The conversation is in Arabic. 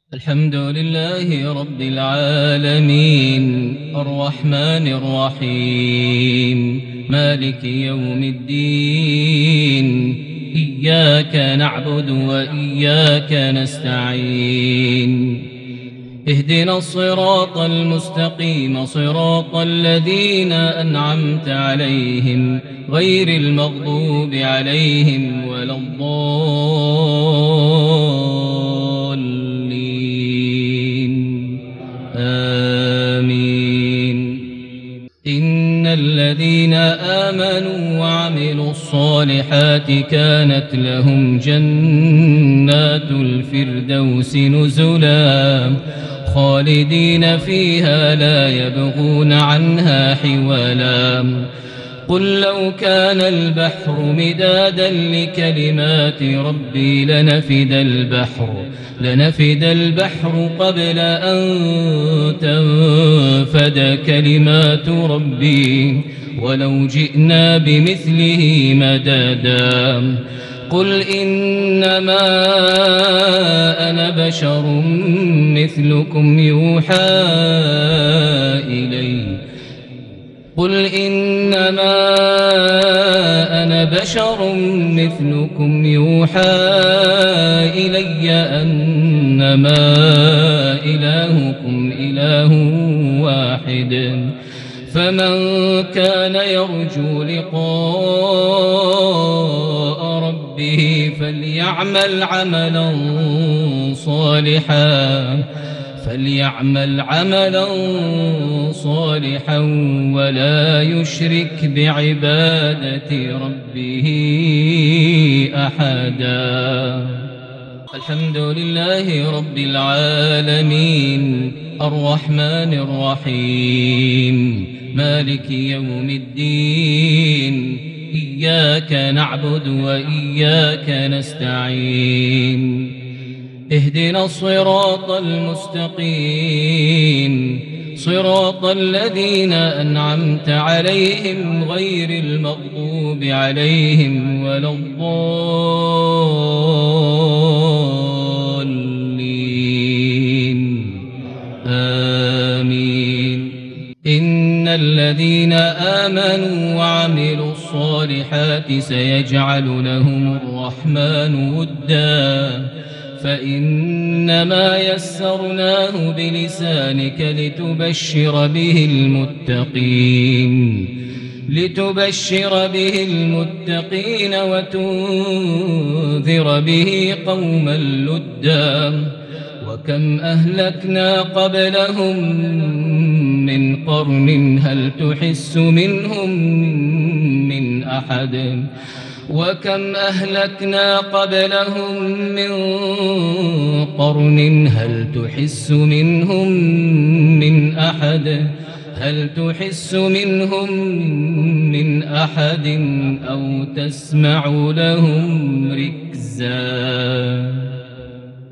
الحمد لله رب العالمين الرحمن الرحيم مالك يوم الدين إياك نعبد وإياك نستعين اهدنا الصراط المستقيم صراط الذين أنعمت عليهم غير المغضوب عليهم ولا الضالين آمين. إن الذين آمنوا وعملوا الصالحات كانت لهم جنات الفردوس نزلا خالدين فيها لا يبغون عنها حولا. قل لو كان البحر مدادا لكلمات ربي لنفد البحر قبل أن تنفد كلمات ربي ولو جئنا بمثله مددا. قل إنما أنا بشر مثلكم يوحى إلي أنما إلهكم إله واحد. فمن كان يرجو لقاء ربه فليعمل عملا صالحا ولا يشرك بعبادة ربه أحدا. الحمد لله رب العالمين الرحمن الرحيم مالك يوم الدين إياك نعبد وإياك نستعين اهدنا الصراط المستقيم صراط الذين أنعمت عليهم غير المغضوب عليهم ولا الضالين آمين. إن الذين آمنوا وعملوا الصالحات سيجعل لهم الرحمن ودا فإنما يسرناه بلسانك لتبشر به المتقين وتنذر به قوما لدا. وكم أهلكنا قبلهم من قرن هل تحس منهم من أحد وكم أهلكنا قبلهم من قرن هل تحس منهم من أحد أو تسمع لهم ركزا.